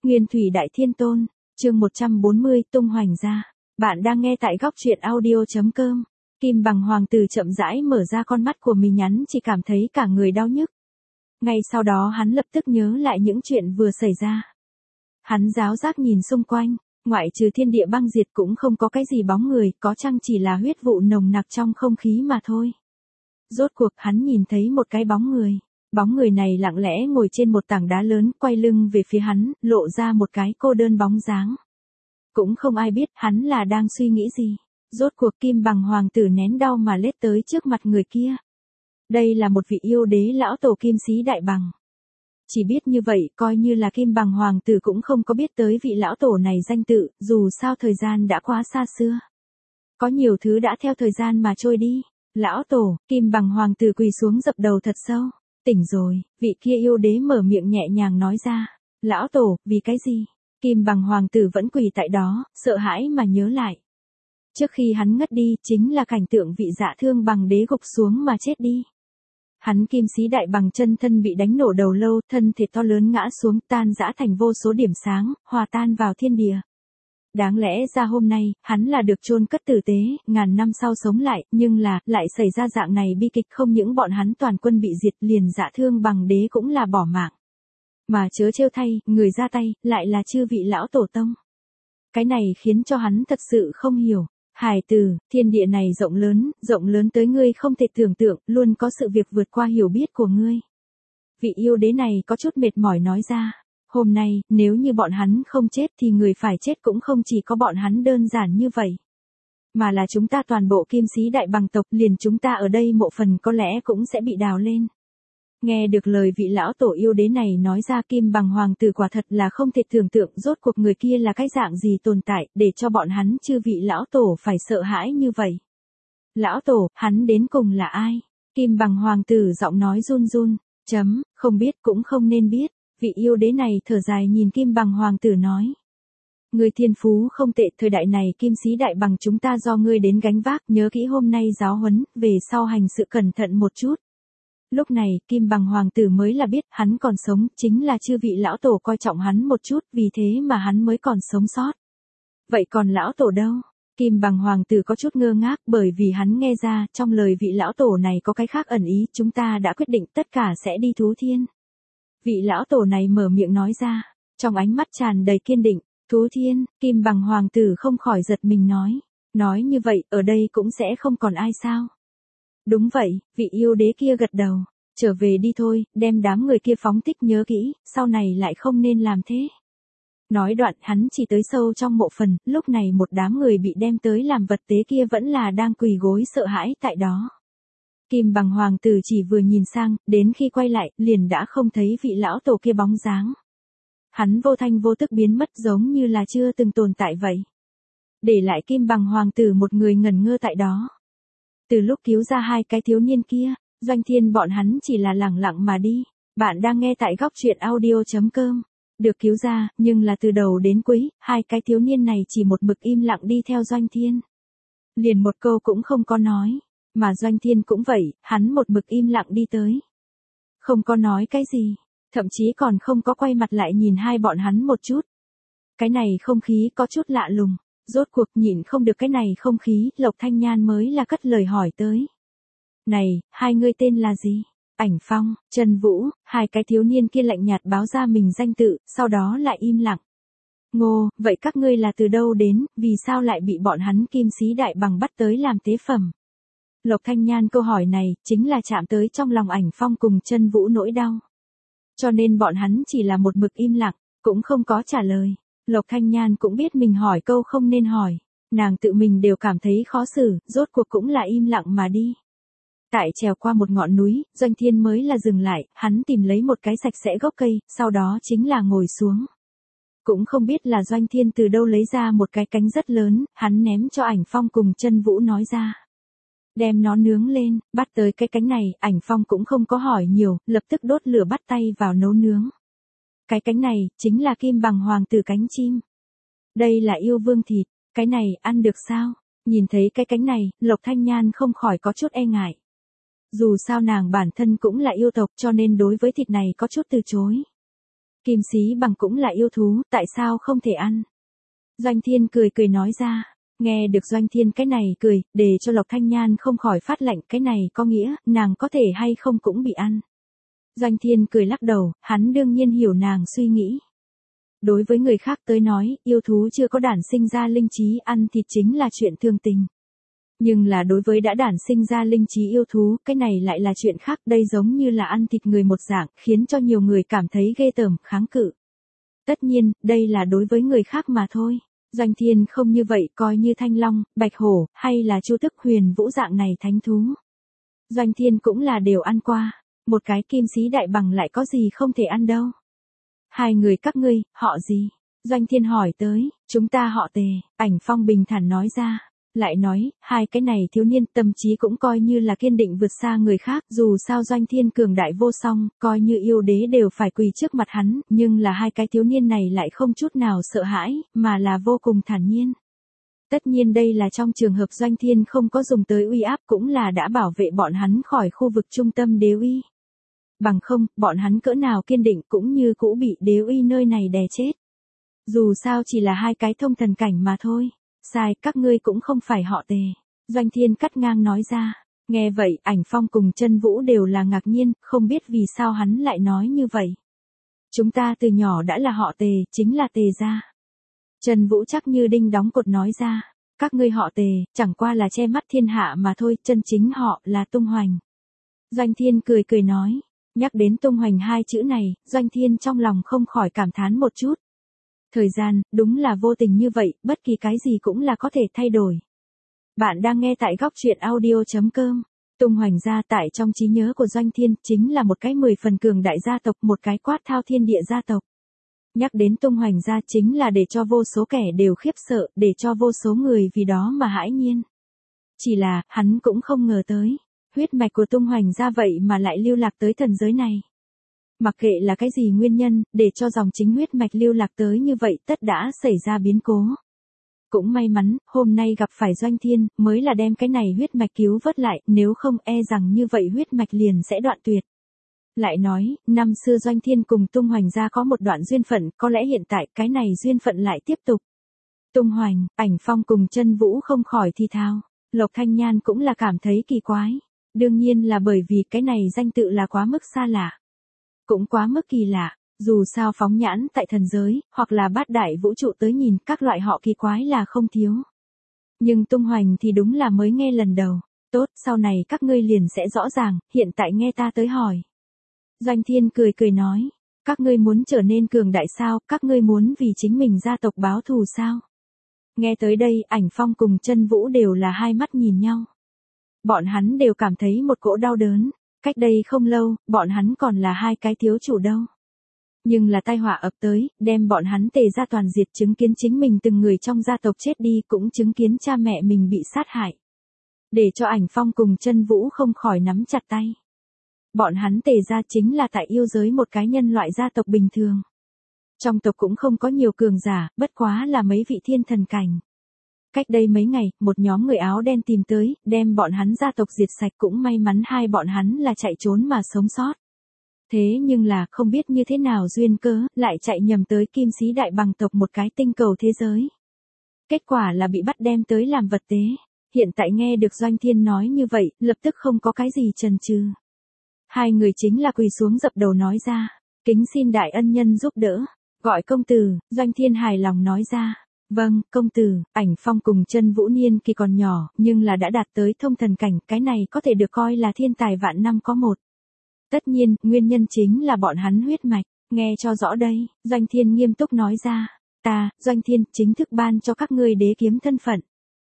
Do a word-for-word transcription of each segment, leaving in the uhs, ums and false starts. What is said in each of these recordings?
Nguyên thủy đại thiên tôn, chương một trăm bốn mươi tung hoành ra. Bạn đang nghe tại góc truyện audio.com. Kim bằng hoàng tử chậm rãi mở ra con mắt của mình, nhắn chỉ cảm thấy cả người đau nhức. Ngay sau đó hắn lập tức nhớ lại những chuyện vừa xảy ra. Hắn giáo giác nhìn xung quanh, ngoại trừ thiên địa băng diệt cũng không có cái gì bóng người, có chăng chỉ là huyết vụ nồng nặc trong không khí mà thôi. Rốt cuộc hắn nhìn thấy một cái bóng người. Bóng người này lặng lẽ ngồi trên một tảng đá lớn, quay lưng về phía hắn, lộ ra một cái cô đơn bóng dáng. Cũng không ai biết hắn là đang suy nghĩ gì. Rốt cuộc Kim bằng hoàng tử nén đau mà lết tới trước mặt người kia. Đây là một vị yêu đế lão tổ Kim Sĩ Đại Bằng. Chỉ biết như vậy, coi như là Kim bằng hoàng tử cũng không có biết tới vị lão tổ này danh tự, dù sao thời gian đã quá xa xưa. Có nhiều thứ đã theo thời gian mà trôi đi. Lão tổ, Kim bằng hoàng tử quỳ xuống dập đầu thật sâu. Tỉnh rồi, vị kia yêu đế mở miệng nhẹ nhàng nói ra. Lão tổ, vì cái gì? Kim bằng hoàng tử vẫn quỳ tại đó, sợ hãi mà nhớ lại. Trước khi hắn ngất đi, chính là cảnh tượng vị Dạ Thương Bằng đế gục xuống mà chết đi. Hắn Kim Sĩ Đại Bằng chân thân bị đánh nổ đầu lâu, thân thể to lớn ngã xuống, tan rã thành vô số điểm sáng, hòa tan vào thiên địa. Đáng lẽ ra hôm nay, hắn là được chôn cất tử tế, ngàn năm sau sống lại, nhưng là, lại xảy ra dạng này bi kịch, không những bọn hắn toàn quân bị diệt, liền Dạ Thương Bằng đế cũng là bỏ mạng. Mà chớ trêu thay, người ra tay, lại là chư vị lão tổ tông. Cái này khiến cho hắn thật sự không hiểu. Hải tử, thiên địa này rộng lớn, rộng lớn tới ngươi không thể tưởng tượng, luôn có sự việc vượt qua hiểu biết của ngươi. Vị yêu đế này có chút mệt mỏi nói ra. Hôm nay, nếu như bọn hắn không chết thì người phải chết cũng không chỉ có bọn hắn đơn giản như vậy. Mà là chúng ta toàn bộ Kim Sĩ Đại Bằng tộc, liền chúng ta ở đây mộ phần có lẽ cũng sẽ bị đào lên. Nghe được lời vị lão tổ yêu đế này nói ra, Kim bằng hoàng tử quả thật là không thể tưởng tượng rốt cuộc người kia là cái dạng gì tồn tại, để cho bọn hắn chư vị lão tổ phải sợ hãi như vậy. Lão tổ, hắn đến cùng là ai? Kim bằng hoàng tử giọng nói run run, chấm, không biết cũng không nên biết. Vị yêu đế này thở dài nhìn Kim bằng hoàng tử nói. Ngươi thiên phú không tệ, thời đại này Kim Sĩ Đại Bằng chúng ta do ngươi đến gánh vác, nhớ kỹ hôm nay giáo huấn, về sau hành sự cẩn thận một chút. Lúc này, Kim bằng hoàng tử mới là biết hắn còn sống, chính là chư vị lão tổ coi trọng hắn một chút, vì thế mà hắn mới còn sống sót. Vậy còn lão tổ đâu? Kim bằng hoàng tử có chút ngơ ngác, bởi vì hắn nghe ra, trong lời vị lão tổ này có cái khác ẩn ý, chúng ta đã quyết định tất cả sẽ đi thú thiên. Vị lão tổ này mở miệng nói ra, trong ánh mắt tràn đầy kiên định. Thú thiên, Kim bằng hoàng tử không khỏi giật mình nói. Nói như vậy, ở đây cũng sẽ không còn ai sao? Đúng vậy, vị yêu đế kia gật đầu. Trở về đi thôi, đem đám người kia phóng thích nhớ kỹ, sau này lại không nên làm thế. Nói đoạn hắn chỉ tới sâu trong mộ phần, lúc này một đám người bị đem tới làm vật tế kia vẫn là đang quỳ gối sợ hãi tại đó. Kim bằng hoàng tử chỉ vừa nhìn sang, đến khi quay lại, liền đã không thấy vị lão tổ kia bóng dáng. Hắn vô thanh vô tức biến mất giống như là chưa từng tồn tại vậy. Để lại Kim bằng hoàng tử một người ngẩn ngơ tại đó. Từ lúc cứu ra hai cái thiếu niên kia, Doanh Thiên bọn hắn chỉ là lẳng lặng mà đi. Bạn đang nghe tại góc truyện audio.com. Được cứu ra, nhưng là từ đầu đến cuối, hai cái thiếu niên này chỉ một mực im lặng đi theo Doanh Thiên. Liền một câu cũng không có nói. Mà Doanh Thiên cũng vậy, hắn một mực im lặng đi tới. Không có nói cái gì. Thậm chí còn không có quay mặt lại nhìn hai bọn hắn một chút. Cái này không khí có chút lạ lùng. Rốt cuộc nhịn không được cái này không khí, Lộc Thanh Nhan mới là cất lời hỏi tới. Này, hai ngươi tên là gì? Ảnh Phong, Trần Vũ, hai cái thiếu niên kia lạnh nhạt báo ra mình danh tự, sau đó lại im lặng. Ngô, vậy các ngươi là từ đâu đến, vì sao lại bị bọn hắn Kim Sĩ Đại Bằng bắt tới làm tế phẩm? Lộc Thanh Nhan câu hỏi này, chính là chạm tới trong lòng Ảnh Phong cùng Trần Vũ nỗi đau. Cho nên bọn hắn chỉ là một mực im lặng, cũng không có trả lời. Lộc Thanh Nhan cũng biết mình hỏi câu không nên hỏi. Nàng tự mình đều cảm thấy khó xử, rốt cuộc cũng là im lặng mà đi. Tại trèo qua một ngọn núi, Doanh Thiên mới là dừng lại, hắn tìm lấy một cái sạch sẽ gốc cây, sau đó chính là ngồi xuống. Cũng không biết là Doanh Thiên từ đâu lấy ra một cái cánh rất lớn, hắn ném cho Ảnh Phong cùng Trân Vũ nói ra. Đem nó nướng lên, bắt tới cái cánh này, Ảnh Phong cũng không có hỏi nhiều, lập tức đốt lửa bắt tay vào nấu nướng. Cái cánh này, chính là Kim bằng hoàng tử cánh chim. Đây là yêu vương thịt, cái này, ăn được sao? Nhìn thấy cái cánh này, Lộc Thanh Nhan không khỏi có chút e ngại. Dù sao nàng bản thân cũng là yêu tộc cho nên đối với thịt này có chút từ chối. Kim Sĩ Bằng cũng là yêu thú, tại sao không thể ăn? Doanh Thiên cười cười nói ra. Nghe được Doanh Thiên cái này cười, để cho Lộc Thanh Nhan không khỏi phát lạnh, cái này có nghĩa, nàng có thể hay không cũng bị ăn. Doanh Thiên cười lắc đầu, hắn đương nhiên hiểu nàng suy nghĩ. Đối với người khác tới nói, yêu thú chưa có đản sinh ra linh trí, ăn thịt chính là chuyện thường tình. Nhưng là đối với đã đản sinh ra linh trí yêu thú, cái này lại là chuyện khác, đây giống như là ăn thịt người một dạng, khiến cho nhiều người cảm thấy ghê tởm, kháng cự. Tất nhiên, đây là đối với người khác mà thôi. Doanh Thiên không như vậy, coi như Thanh Long, Bạch Hổ, hay là Chu Tức Huyền Vũ dạng này thánh thú. Doanh Thiên cũng là đều ăn qua, một cái Kim Sĩ Đại Bằng lại có gì không thể ăn đâu. Hai người các ngươi, họ gì? Doanh Thiên hỏi tới, chúng ta họ Tề, Ảnh Phong bình thản nói ra. Lại nói, hai cái này thiếu niên tâm trí cũng coi như là kiên định vượt xa người khác, dù sao Doanh Thiên cường đại vô song, coi như yêu đế đều phải quỳ trước mặt hắn, nhưng là hai cái thiếu niên này lại không chút nào sợ hãi, mà là vô cùng thản nhiên. Tất nhiên đây là trong trường hợp Doanh Thiên không có dùng tới uy áp, cũng là đã bảo vệ bọn hắn khỏi khu vực trung tâm đế uy. Bằng không, bọn hắn cỡ nào kiên định cũng như cũ bị đế uy nơi này đè chết. Dù sao chỉ là hai cái thông thần cảnh mà thôi. Sai, các ngươi cũng không phải họ Tề. Doanh Thiên cắt ngang nói ra. Nghe vậy, Ảnh Phong cùng Chân Vũ đều là ngạc nhiên, không biết vì sao hắn lại nói như vậy. Chúng ta từ nhỏ đã là họ Tề, chính là Tề gia. Chân Vũ chắc như đinh đóng cột nói ra. Các ngươi họ Tề, chẳng qua là che mắt thiên hạ mà thôi, chân chính họ là Tung Hoành. Doanh Thiên cười cười nói. Nhắc đến Tung Hoành hai chữ này, Doanh Thiên trong lòng không khỏi cảm thán một chút. Thời gian, đúng là vô tình như vậy, bất kỳ cái gì cũng là có thể thay đổi. Bạn đang nghe tại góc truyện audio chấm com. Tung Hoành gia tại trong trí nhớ của Doanh Thiên, chính là một cái mười phần cường đại gia tộc, một cái quát thao thiên địa gia tộc. Nhắc đến Tung Hoành gia chính là để cho vô số kẻ đều khiếp sợ, để cho vô số người vì đó mà hãi nhiên. Chỉ là, hắn cũng không ngờ tới, huyết mạch của Tung Hoành gia vậy mà lại lưu lạc tới thần giới này. Mặc kệ là cái gì nguyên nhân, để cho dòng chính huyết mạch lưu lạc tới như vậy tất đã xảy ra biến cố. Cũng may mắn, hôm nay gặp phải Doanh Thiên, mới là đem cái này huyết mạch cứu vớt lại, nếu không e rằng như vậy huyết mạch liền sẽ đoạn tuyệt. Lại nói, năm xưa Doanh Thiên cùng Tung Hoành gia có một đoạn duyên phận, có lẽ hiện tại cái này duyên phận lại tiếp tục. Tung Hoành, Ảnh Phong cùng Chân Vũ không khỏi thi thao, Lộc Thanh Nhan cũng là cảm thấy kỳ quái. Đương nhiên là bởi vì cái này danh tự là quá mức xa lạ. Cũng quá mức kỳ lạ, dù sao phóng nhãn tại thần giới, hoặc là bát đại vũ trụ tới nhìn, các loại họ kỳ quái là không thiếu. Nhưng Tung Hoành thì đúng là mới nghe lần đầu. Tốt, sau này các ngươi liền sẽ rõ ràng, hiện tại nghe ta tới hỏi. Doanh Thiên cười cười nói, các ngươi muốn trở nên cường đại sao, các ngươi muốn vì chính mình gia tộc báo thù sao? Nghe tới đây, Ảnh Phong cùng Chân Vũ đều là hai mắt nhìn nhau. Bọn hắn đều cảm thấy một cỗ đau đớn. Cách đây không lâu, bọn hắn còn là hai cái thiếu chủ đâu. Nhưng là tai họa ập tới, đem bọn hắn Tề gia toàn diệt, chứng kiến chính mình từng người trong gia tộc chết đi, cũng chứng kiến cha mẹ mình bị sát hại. Để cho Ảnh Phong cùng Chân Vũ không khỏi nắm chặt tay. Bọn hắn Tề gia chính là tại yêu giới một cái nhân loại gia tộc bình thường. Trong tộc cũng không có nhiều cường giả, bất quá là mấy vị thiên thần cảnh. Cách đây mấy ngày, một nhóm người áo đen tìm tới, đem bọn hắn gia tộc diệt sạch, cũng may mắn hai bọn hắn là chạy trốn mà sống sót. Thế nhưng là, không biết như thế nào duyên cớ, lại chạy nhầm tới Kim Sĩ Đại Bằng tộc một cái tinh cầu thế giới. Kết quả là bị bắt đem tới làm vật tế. Hiện tại nghe được Doanh Thiên nói như vậy, lập tức không có cái gì chần chừ. Hai người chính là quỳ xuống dập đầu nói ra, kính xin đại ân nhân giúp đỡ, gọi công tử. Doanh Thiên hài lòng nói ra. Vâng, công tử. Ảnh Phong cùng Chân Vũ niên kỳ còn nhỏ, nhưng là đã đạt tới thông thần cảnh, cái này có thể được coi là thiên tài vạn năm có một. Tất nhiên, nguyên nhân chính là bọn hắn huyết mạch, nghe cho rõ đây, Doanh Thiên nghiêm túc nói ra, ta, Doanh Thiên, chính thức ban cho các ngươi đế kiếm thân phận.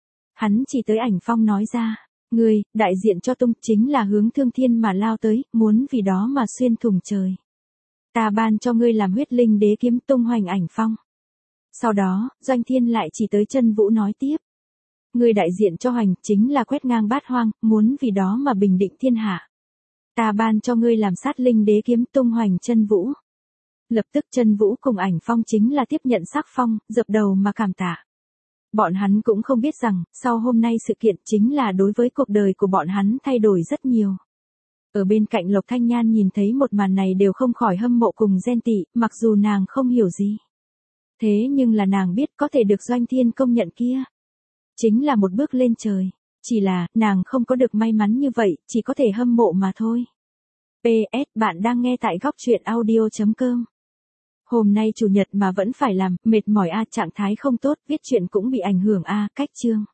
Hắn chỉ tới Ảnh Phong nói ra, ngươi, đại diện cho Tung, chính là hướng thương thiên mà lao tới, muốn vì đó mà xuyên thủng trời. Ta ban cho ngươi làm huyết linh đế kiếm Tung Hoành Ảnh Phong. Sau đó, Doanh Thiên lại chỉ tới Chân Vũ nói tiếp. Người đại diện cho Hoành, chính là quét ngang bát hoang, muốn vì đó mà bình định thiên hạ. Ta ban cho ngươi làm sát linh đế kiếm Tung Hoành Chân Vũ. Lập tức Chân Vũ cùng Ảnh Phong chính là tiếp nhận sắc phong, dập đầu mà cảm tạ. Bọn hắn cũng không biết rằng, sau hôm nay sự kiện chính là đối với cuộc đời của bọn hắn thay đổi rất nhiều. Ở bên cạnh Lộc Thanh Nhan nhìn thấy một màn này đều không khỏi hâm mộ cùng ghen tị, mặc dù nàng không hiểu gì. Thế nhưng là nàng biết có thể được Doanh Thiên công nhận kia. Chính là một bước lên trời. Chỉ là, nàng không có được may mắn như vậy, chỉ có thể hâm mộ mà thôi. pê ét Bạn đang nghe tại góc truyện audio chấm com. Hôm nay chủ nhật mà vẫn phải làm, mệt mỏi a, trạng thái không tốt, viết truyện cũng bị ảnh hưởng a, cách chương.